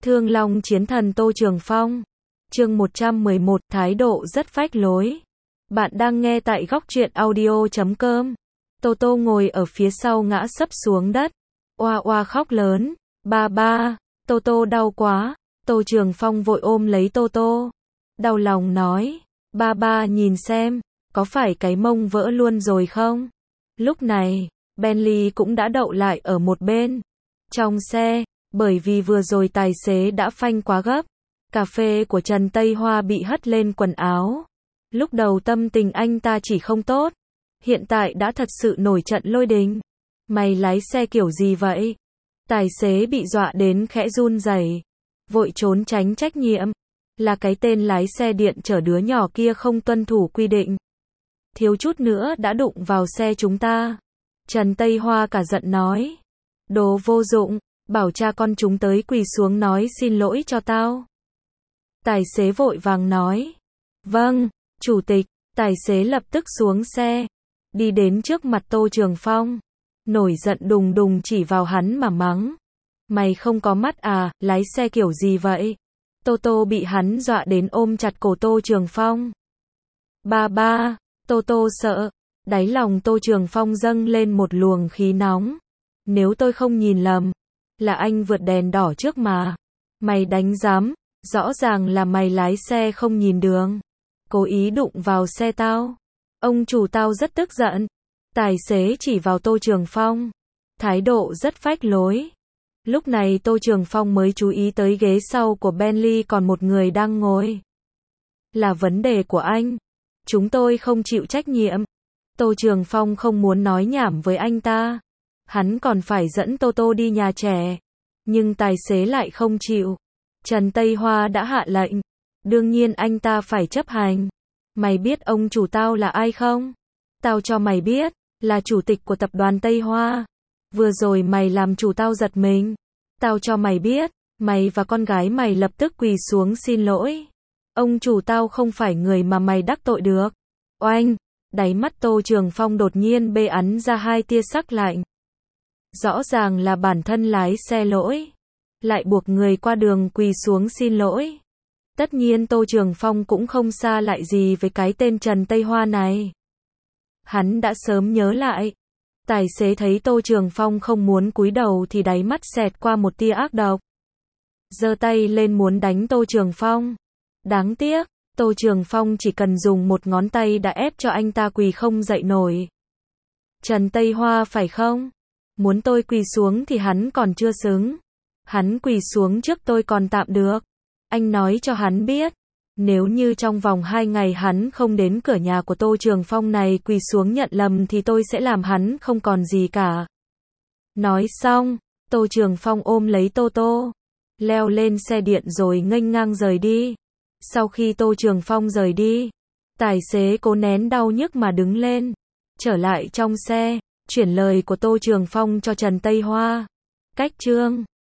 Thương Long chiến thần Tô Trường Phong. Chương 111, thái độ rất phách lối. Bạn đang nghe tại góc truyện audio.com. Tô Tô ngồi ở phía sau ngã sấp xuống đất. Oa oa khóc lớn. Ba ba, Tô Tô đau quá. Tô Trường Phong vội ôm lấy Tô Tô. Đau lòng nói. Ba ba nhìn xem, có phải cái mông vỡ luôn rồi không? Lúc này, Bentley cũng đã đậu lại ở một bên. Trong xe, bởi vì vừa rồi tài xế đã phanh quá gấp, cà phê của Trần Tây Hoa bị hất lên quần áo. Lúc đầu tâm tình anh ta chỉ không tốt, hiện tại đã thật sự nổi trận lôi đình. Mày lái xe kiểu gì vậy? Tài xế bị dọa đến khẽ run rẩy, vội trốn tránh trách nhiệm. Là cái tên lái xe điện chở đứa nhỏ kia không tuân thủ quy định. Thiếu chút nữa đã đụng vào xe chúng ta. Trần Tây Hoa cả giận nói. Đồ vô dụng, bảo cha con chúng tới quỳ xuống nói xin lỗi cho tao. Tài xế vội vàng nói. Vâng, chủ tịch. Tài xế lập tức xuống xe, đi đến trước mặt Tô Trường Phong, nổi giận đùng đùng chỉ vào hắn mà mắng. Mày không có mắt à, lái xe kiểu gì vậy? Tô Tô bị hắn dọa đến ôm chặt cổ Tô Trường Phong. Ba ba, Tô Tô sợ. Đáy lòng Tô Trường Phong dâng lên một luồng khí nóng. Nếu tôi không nhìn lầm, là anh vượt đèn đỏ trước mà. Mày đánh giám, rõ ràng là mày lái xe không nhìn đường, cố ý đụng vào xe tao. Ông chủ tao rất tức giận. Tài xế chỉ vào Tô Trường Phong, thái độ rất phách lối. Lúc này Tô Trường Phong mới chú ý tới ghế sau của Bentley còn một người đang ngồi. Là vấn đề của anh, chúng tôi không chịu trách nhiệm. Tô Trường Phong không muốn nói nhảm với anh ta. Hắn còn phải dẫn Tô Tô đi nhà trẻ, nhưng tài xế lại không chịu. Trần Tây Hoa đã hạ lệnh, đương nhiên anh ta phải chấp hành. Mày biết ông chủ tao là ai không? Tao cho mày biết, là chủ tịch của tập đoàn Tây Hoa. Vừa rồi mày làm chủ tao giật mình. Tao cho mày biết, mày và con gái mày lập tức quỳ xuống xin lỗi. Ông chủ tao không phải người mà mày đắc tội được. Oanh, đáy mắt Tô Trường Phong đột nhiên bê ắn ra hai tia sắc lạnh. Rõ ràng là bản thân lái xe lỗi, lại buộc người qua đường quỳ xuống xin lỗi. Tất nhiên Tô Trường Phong cũng không xa lại gì với cái tên Trần Tây Hoa này. Hắn đã sớm nhớ lại. Tài xế thấy Tô Trường Phong không muốn cúi đầu thì đáy mắt xẹt qua một tia ác độc, giơ tay lên muốn đánh Tô Trường Phong. Đáng tiếc, Tô Trường Phong chỉ cần dùng một ngón tay đã ép cho anh ta quỳ không dậy nổi. Trần Tây Hoa phải không? Muốn tôi quỳ xuống thì hắn còn chưa xứng. Hắn quỳ xuống trước tôi còn tạm được. Anh nói cho hắn biết, nếu như trong vòng 2 ngày hắn không đến cửa nhà của Tô Trường Phong này quỳ xuống nhận lầm thì tôi sẽ làm hắn không còn gì cả. Nói xong, Tô Trường Phong ôm lấy Tô Tô, leo lên xe điện rồi nghênh ngang rời đi. Sau khi Tô Trường Phong rời đi, tài xế cố nén đau nhức mà đứng lên, trở lại trong xe, chuyển lời của Tô Trường Phong cho Trần Tây Hoa. Cách chương